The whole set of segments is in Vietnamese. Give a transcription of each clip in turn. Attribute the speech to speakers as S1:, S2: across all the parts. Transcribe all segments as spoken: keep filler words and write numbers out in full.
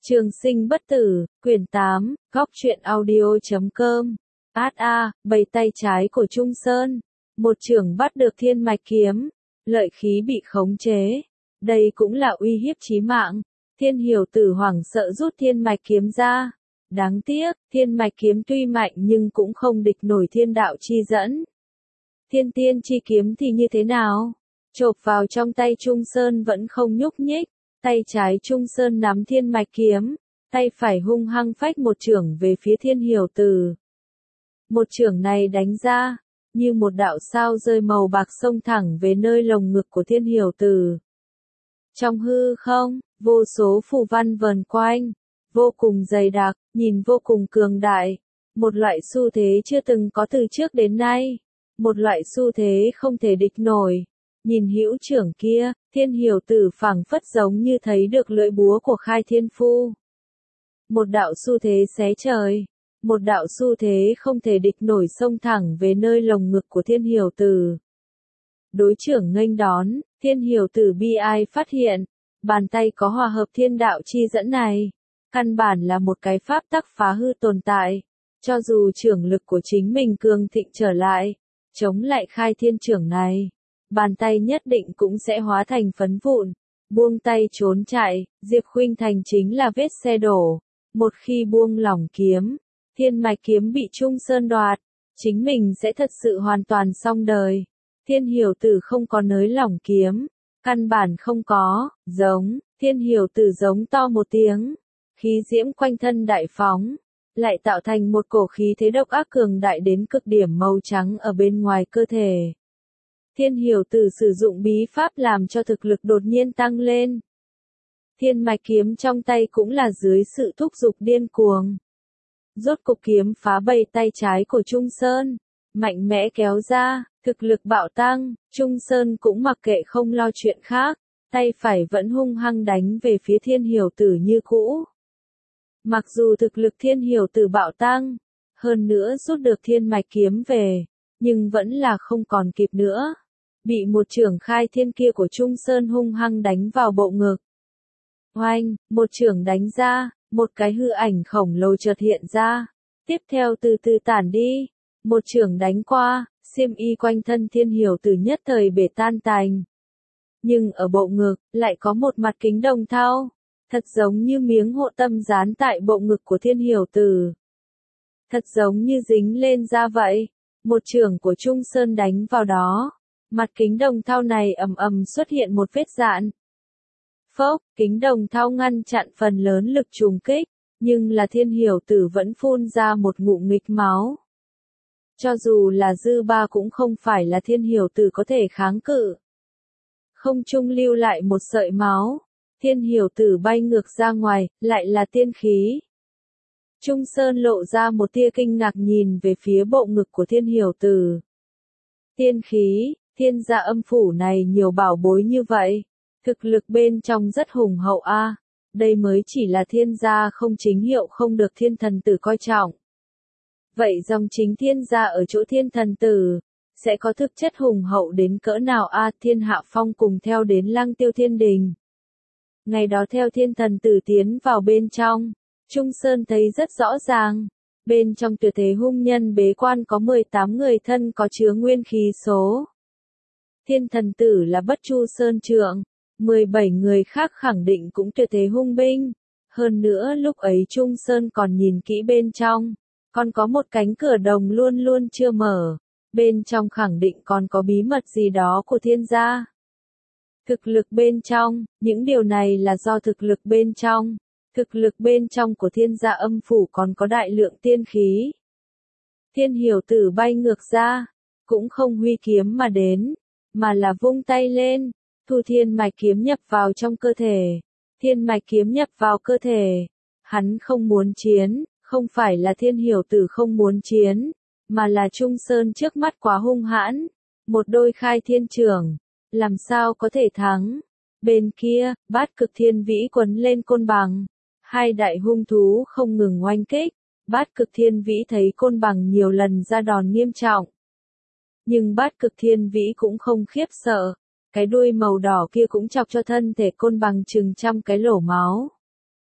S1: Trường sinh bất tử, quyển tám, góc truyện audio chấm com. Át a, bầy tay trái của Trung Sơn. Một chưởng bắt được thiên mạch kiếm. Lợi khí bị khống chế. Đây cũng là uy hiếp chí mạng. Thiên hiểu tử hoảng sợ rút thiên mạch kiếm ra. Đáng tiếc, thiên mạch kiếm tuy mạnh nhưng cũng không địch nổi thiên đạo chi dẫn. Thiên tiên chi kiếm thì như thế nào? Chộp vào trong tay Trung Sơn vẫn không nhúc nhích. Tay trái Trung Sơn nắm thiên mạch kiếm, tay phải hung hăng phách một chưởng về phía thiên hiểu tử. Một chưởng này đánh ra, như một đạo sao rơi màu bạc xông thẳng về nơi lồng ngực của thiên hiểu tử. Trong hư không, vô số phù văn vần quanh, vô cùng dày đặc, nhìn vô cùng cường đại. Một loại xu thế chưa từng có từ trước đến nay. Một loại xu thế không thể địch nổi. Nhìn hữu trưởng kia, thiên hiểu tử phảng phất giống như thấy được lưỡi búa của khai thiên phu. Một đạo xu thế xé trời. Một đạo xu thế không thể địch nổi xông thẳng về nơi lồng ngực của thiên hiểu tử. Đối trưởng nghênh đón, thiên hiểu tử bi ai phát hiện, bàn tay có hòa hợp thiên đạo chi dẫn này. Căn bản là một cái pháp tắc phá hư tồn tại. Cho dù trưởng lực của chính mình cường thịnh trở lại, chống lại khai thiên trưởng này. Bàn tay nhất định cũng sẽ hóa thành phấn vụn. Buông tay trốn chạy, Diệp Khuynh Thành chính là vết xe đổ. Một khi buông lỏng kiếm, thiên mạch kiếm bị Trung Sơn đoạt, chính mình sẽ thật sự hoàn toàn xong đời. Thiên hiểu tử không có nới lỏng kiếm, căn bản không có, giống, thiên hiểu tử giống to một tiếng. Khí diễm quanh thân đại phóng, lại tạo thành một cổ khí thế độc ác cường đại đến cực điểm màu trắng ở bên ngoài cơ thể. Thiên hiểu tử sử dụng bí pháp làm cho thực lực đột nhiên tăng lên. Thiên mạch kiếm trong tay cũng là dưới sự thúc giục điên cuồng. Rốt cục kiếm phá bầy tay trái của Trung Sơn, mạnh mẽ kéo ra, thực lực bạo tăng, Trung Sơn cũng mặc kệ không lo chuyện khác, tay phải vẫn hung hăng đánh về phía thiên hiểu tử như cũ. Mặc dù thực lực thiên hiểu tử bạo tăng, hơn nữa rút được thiên mạch kiếm về, nhưng vẫn là không còn kịp nữa. Bị một chưởng khai thiên kia của Trung Sơn hung hăng đánh vào bộ ngực. Oanh, một chưởng đánh ra, một cái hư ảnh khổng lồ chợt hiện ra. Tiếp theo từ từ tản đi. Một chưởng đánh qua, xiêm y quanh thân thiên hiểu tử nhất thời bể tan tành. Nhưng ở bộ ngực, lại có một mặt kính đồng thau. Thật giống như miếng hộ tâm dán tại bộ ngực của thiên hiểu tử. Thật giống như dính lên da vậy. Một chưởng của Trung Sơn đánh vào đó. Mặt kính đồng thau này ầm ầm xuất hiện một vết dạn. Phốc, kính đồng thau ngăn chặn phần lớn lực trùng kích, nhưng là thiên hiểu tử vẫn phun ra một ngụm nghịch máu. Cho dù là dư ba cũng không phải là thiên hiểu tử có thể kháng cự. Không trung lưu lại một sợi máu, thiên hiểu tử bay ngược ra ngoài, lại là tiên khí. Trung Sơn lộ ra một tia kinh ngạc nhìn về phía bộ ngực của thiên hiểu tử. Tiên khí, thiên gia âm phủ này nhiều bảo bối như vậy. Thực lực bên trong rất hùng hậu a. À. Đây mới chỉ là thiên gia không chính hiệu không được thiên thần tử coi trọng. Vậy dòng chính thiên gia ở chỗ thiên thần tử, sẽ có thực chất hùng hậu đến cỡ nào a? À, Thiên Hạ Phong cùng theo đến Lăng Tiêu Thiên Đình. Ngày đó theo thiên thần tử tiến vào bên trong, Trung Sơn thấy rất rõ ràng. Bên trong tuyệt thế hung nhân bế quan có mười tám người thân có chứa nguyên khí số. Thiên thần tử là Bất Chu Sơn Trượng, mười bảy người khác khẳng định cũng tuyệt thế hung binh. Hơn nữa lúc ấy Trung Sơn còn nhìn kỹ bên trong, còn có một cánh cửa đồng luôn luôn chưa mở. Bên trong khẳng định còn có bí mật gì đó của thiên gia. Thực lực bên trong, những điều này là do thực lực bên trong. Thực lực bên trong của thiên gia âm phủ còn có đại lượng tiên khí. Thiên hiểu tử bay ngược ra, cũng không huy kiếm mà đến, mà là vung tay lên, thu thiên mạch kiếm nhập vào trong cơ thể. Thiên mạch kiếm nhập vào cơ thể. Hắn không muốn chiến, không phải là thiên hiểu tử không muốn chiến, mà là Trung Sơn trước mắt quá hung hãn. Một đôi khai thiên trưởng, làm sao có thể thắng. Bên kia, bát cực thiên vĩ quấn lên côn bằng. Hai đại hung thú không ngừng oanh kích. Bát cực thiên vĩ thấy côn bằng nhiều lần ra đòn nghiêm trọng. Nhưng bát cực thiên vĩ cũng không khiếp sợ. Cái đuôi màu đỏ kia cũng chọc cho thân thể côn bằng chừng trăm cái lỗ máu.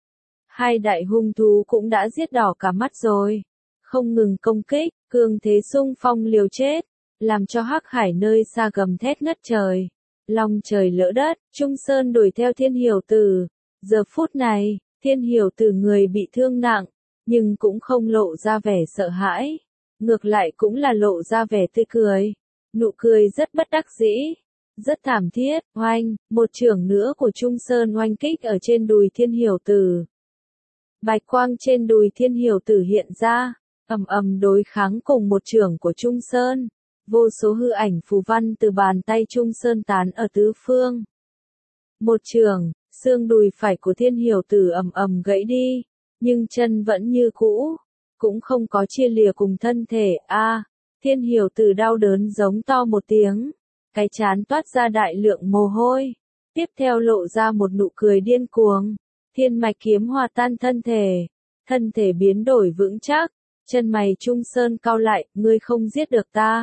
S1: Hai đại hung thú cũng đã giết đỏ cả mắt rồi. Không ngừng công kích, cường thế xung phong liều chết, làm cho Hắc Hải nơi xa gầm thét ngất trời. Long trời lỡ đất, Trung Sơn đuổi theo Thiên Hiểu Tử. Giờ phút này, Thiên Hiểu Tử người bị thương nặng, nhưng cũng không lộ ra vẻ sợ hãi. Ngược lại cũng là lộ ra vẻ tươi cười. Nụ cười rất bất đắc dĩ, rất thảm thiết. Oanh, một chưởng nữa của Trung Sơn oanh kích ở trên đùi Thiên Hiểu Tử. Bạch quang trên đùi Thiên Hiểu Tử hiện ra, ầm ầm đối kháng cùng một chưởng của Trung Sơn. Vô số hư ảnh phù văn từ bàn tay Trung Sơn tán ở tứ phương. Một chưởng, xương đùi phải của Thiên Hiểu Tử ầm ầm gãy đi, nhưng chân vẫn như cũ, cũng không có chia lìa cùng thân thể. A, à, Thiên Hiểu Tử đau đớn giống to một tiếng, cái trán toát ra đại lượng mồ hôi, tiếp theo lộ ra một nụ cười điên cuồng. Thiên mạch kiếm hòa tan thân thể, thân thể biến đổi vững chắc, chân mày Trung Sơn cau lại, ngươi không giết được ta.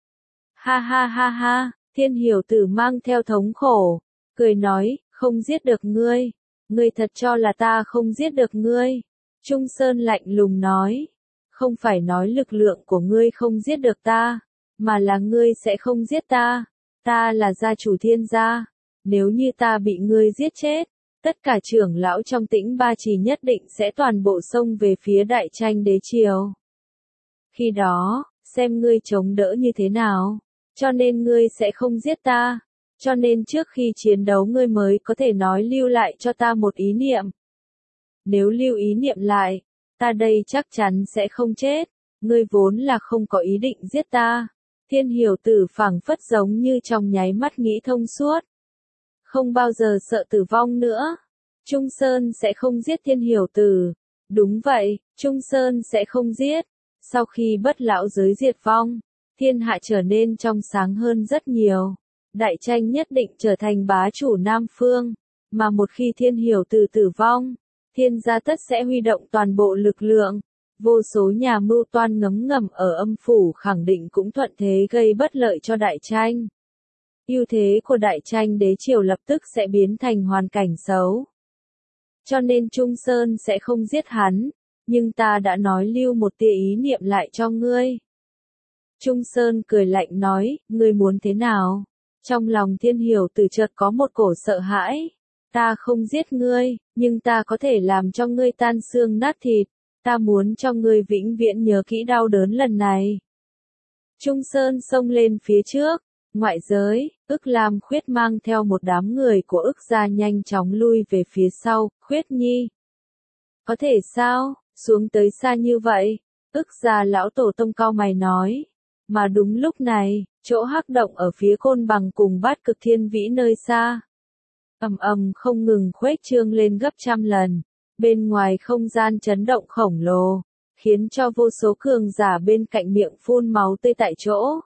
S1: Ha ha ha ha, Thiên Hiểu Tử mang theo thống khổ, cười nói, không giết được ngươi, ngươi thật cho là ta không giết được ngươi. Trung Sơn lạnh lùng nói, không phải nói lực lượng của ngươi không giết được ta, mà là ngươi sẽ không giết ta, ta là gia chủ Thiên gia, nếu như ta bị ngươi giết chết, tất cả trưởng lão trong Tĩnh Ba Trì nhất định sẽ toàn bộ xông về phía Đại Tranh Đế Triều. Khi đó, xem ngươi chống đỡ như thế nào, cho nên ngươi sẽ không giết ta, cho nên trước khi chiến đấu ngươi mới có thể nói lưu lại cho ta một ý niệm. Nếu lưu ý niệm lại, ta đây chắc chắn sẽ không chết, ngươi vốn là không có ý định giết ta. Thiên Hiểu Tử phảng phất giống như trong nháy mắt nghĩ thông suốt. Không bao giờ sợ tử vong nữa. Trung Sơn sẽ không giết Thiên Hiểu Tử. Đúng vậy, Trung Sơn sẽ không giết. Sau khi bất lão giới diệt vong, thiên hạ trở nên trong sáng hơn rất nhiều. Đại Tranh nhất định trở thành bá chủ Nam Phương. Mà một khi Thiên Hiểu Tử tử vong, Thiên gia tất sẽ huy động toàn bộ lực lượng. Vô số nhà mưu toan ngấm ngầm ở âm phủ khẳng định cũng thuận thế gây bất lợi cho Đại Tranh. Ưu thế của Đại Tranh Đế Triều lập tức sẽ biến thành hoàn cảnh xấu. Cho nên Trung Sơn sẽ không giết hắn, nhưng ta đã nói lưu một tia ý niệm lại cho ngươi. Trung Sơn cười lạnh nói, ngươi muốn thế nào? Trong lòng Thiên Hiểu Tử chợt có một cổ sợ hãi. Ta không giết ngươi, nhưng ta có thể làm cho ngươi tan xương nát thịt. Ta muốn cho ngươi vĩnh viễn nhớ kỹ đau đớn lần này. Trung Sơn xông lên phía trước. Ngoại giới, Ức Lam Khuyết mang theo một đám người của Ức gia nhanh chóng lui về phía sau. Khuyết Nhi. Có thể sao, xuống tới xa như vậy? Ức gia lão tổ tông cao mày nói. Mà đúng lúc này, chỗ hắc động ở phía Côn Bằng cùng Bát Cực Thiên Vĩ nơi xa. Ầm ầm không ngừng khuếch trương lên gấp trăm lần. Bên ngoài không gian chấn động khổng lồ, khiến cho vô số cường giả bên cạnh miệng phun máu tươi tại chỗ.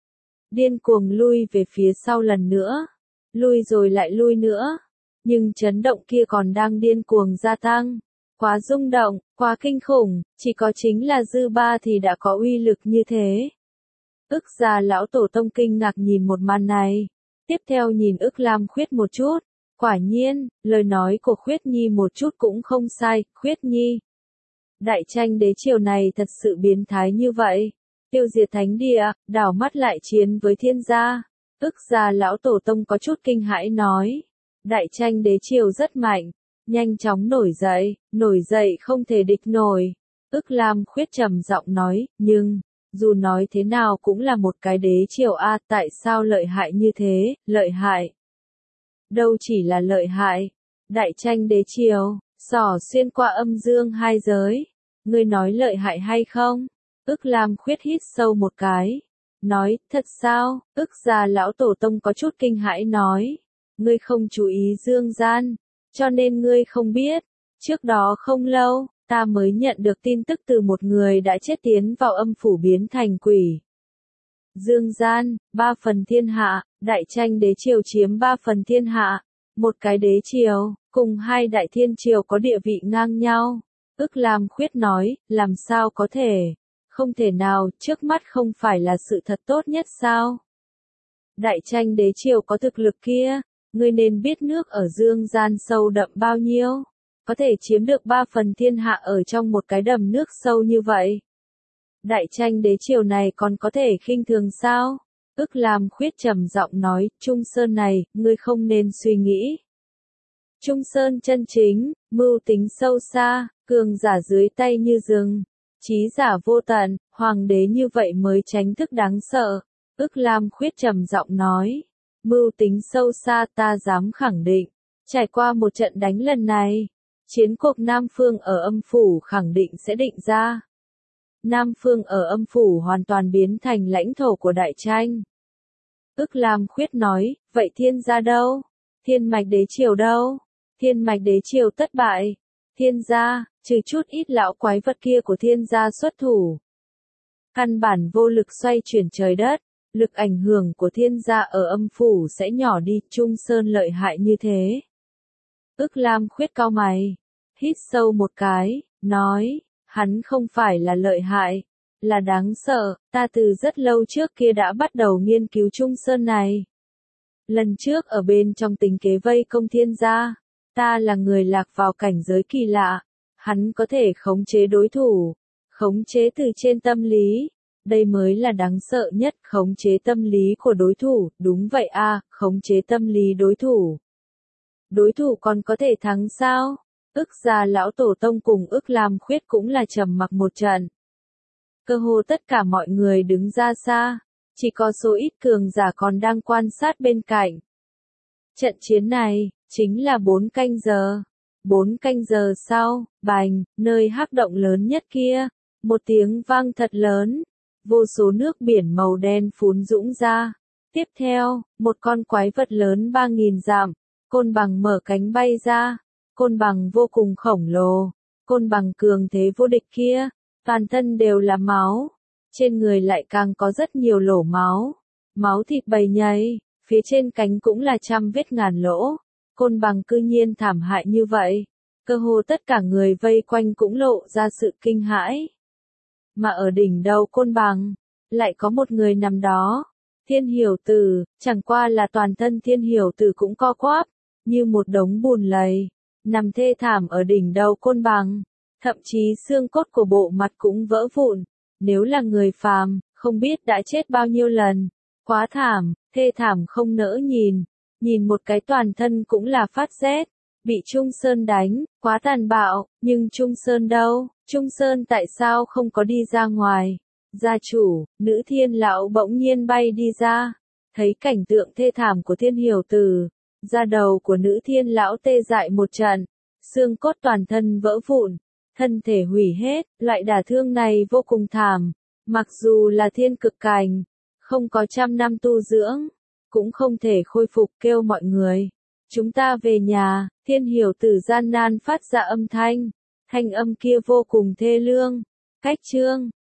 S1: Điên cuồng lui về phía sau lần nữa, lui rồi lại lui nữa, nhưng chấn động kia còn đang điên cuồng gia tăng. Quá rung động, quá kinh khủng, chỉ có chính là dư ba thì đã có uy lực như thế. Ức gia lão tổ tông kinh ngạc nhìn một màn này, tiếp theo nhìn Ức Lam Khuyết một chút. Quả nhiên, lời nói của Khuyết Nhi một chút cũng không sai. Khuyết Nhi, Đại Tranh Đế Triều này thật sự biến thái như vậy. Tiêu diệt thánh địa, đảo mắt lại chiến với Thiên gia. Ức gia lão tổ tông có chút kinh hãi nói. Đại Tranh Đế Triều rất mạnh, nhanh chóng nổi dậy, nổi dậy không thể địch nổi. Ức Lam Khuyết trầm giọng nói, nhưng, dù nói thế nào cũng là một cái đế triều a, à, tại sao lợi hại như thế? Lợi hại đâu chỉ là lợi hại. Đại Tranh Đế Triều, xỏ xuyên qua âm dương hai giới. Ngươi nói lợi hại hay không? Ức Lam Khuyết hít sâu một cái. Nói, thật sao? Ức gia lão tổ tông có chút kinh hãi nói. Ngươi không chú ý dương gian, cho nên ngươi không biết. Trước đó không lâu, ta mới nhận được tin tức từ một người đã chết tiến vào âm phủ biến thành quỷ. Dương gian, ba phần thiên hạ, Đại Tranh Đế Triều chiếm ba phần thiên hạ, một cái đế triều, cùng hai đại thiên triều có địa vị ngang nhau. Ức Lam Khuyết nói, làm sao có thể? Không thể nào, trước mắt không phải là sự thật tốt nhất sao? Đại Tranh Đế Triều có thực lực kia, ngươi nên biết nước ở dương gian sâu đậm bao nhiêu. có thể chiếm được ba phần thiên hạ ở trong một cái đầm nước sâu như vậy. Đại tranh đế triều này còn có thể khinh thường sao? Ức Lam Khuyết trầm giọng nói, Trung Sơn này, ngươi không nên suy nghĩ. Trung Sơn chân chính, mưu tính sâu xa, cường giả dưới tay như rừng, trí giả vô tận, hoàng đế như vậy mới tránh thức đáng sợ. Ức Lam Khuyết trầm giọng nói, mưu tính sâu xa ta dám khẳng định, trải qua một trận đánh lần này, chiến cuộc Nam Phương ở âm phủ khẳng định sẽ định ra. Nam Phương ở âm phủ hoàn toàn biến thành lãnh thổ của đại tranh. Ức Lam Khuyết nói, vậy thiên gia đâu? Thiên mạch đế triều đâu? Thiên mạch đế triều thất bại. Thiên gia, trừ chút ít lão quái vật kia của thiên gia xuất thủ. Căn bản vô lực xoay chuyển trời đất, lực ảnh hưởng của thiên gia ở âm phủ sẽ nhỏ đi, Trung Sơn lợi hại như thế. Ức Lam Khuyết cau mày, hít sâu một cái, nói, hắn không phải là lợi hại, là đáng sợ, ta từ rất lâu trước kia đã bắt đầu nghiên cứu Trung Sơn này. Lần trước ở bên trong tình kế vây công thiên gia, ta là người lạc vào cảnh giới kỳ lạ, hắn có thể khống chế đối thủ, khống chế từ trên tâm lý, đây mới là đáng sợ nhất, khống chế tâm lý của đối thủ, đúng vậy a, khống chế tâm lý đối thủ. Đối thủ còn có thể thắng sao? Ức gia lão tổ tông cùng Ức Lam Khuyết cũng là trầm mặc một trận. Cơ hồ tất cả mọi người đứng ra xa, chỉ có số ít cường giả còn đang quan sát bên cạnh. Trận chiến này, chính là bốn canh giờ. Bốn canh giờ sau, bành, nơi hắc động lớn nhất kia, một tiếng vang thật lớn, vô số nước biển màu đen phún dũng ra. Tiếp theo, một con quái vật lớn ba nghìn dặm, côn bằng mở cánh bay ra, côn bằng vô cùng khổng lồ, côn bằng cường thế vô địch kia, toàn thân đều là máu, trên người lại càng có rất nhiều lỗ máu, máu thịt bầy nhầy, phía trên cánh cũng là trăm vết ngàn lỗ, côn bằng cư nhiên thảm hại như vậy, cơ hồ tất cả người vây quanh cũng lộ ra sự kinh hãi. Mà ở đỉnh đầu côn bằng, lại có một người nằm đó, Thiên Hiểu Tử, chẳng qua là toàn thân Thiên Hiểu Tử cũng co quắp, như một đống bùn lầy, nằm thê thảm ở đỉnh đầu côn bằng, thậm chí xương cốt của bộ mặt cũng vỡ vụn, nếu là người phàm, không biết đã chết bao nhiêu lần, quá thảm, thê thảm không nỡ nhìn, nhìn một cái toàn thân cũng là phát rét, bị Trung Sơn đánh, quá tàn bạo, nhưng Trung Sơn đâu, Trung Sơn tại sao không có đi ra ngoài? Gia chủ, nữ thiên lão bỗng nhiên bay đi ra, thấy cảnh tượng thê thảm của Thiên Hiểu Tử, da đầu của nữ thiên lão tê dại một trận, xương cốt toàn thân vỡ vụn, thân thể hủy hết, loại đả thương này vô cùng thảm, mặc dù là thiên cực cảnh, không có trăm năm tu dưỡng, cũng không thể khôi phục, kêu mọi người. Chúng ta về nhà, Thiên Hiểu Tử gian nan phát ra âm thanh, thanh âm kia vô cùng thê lương. Cách chương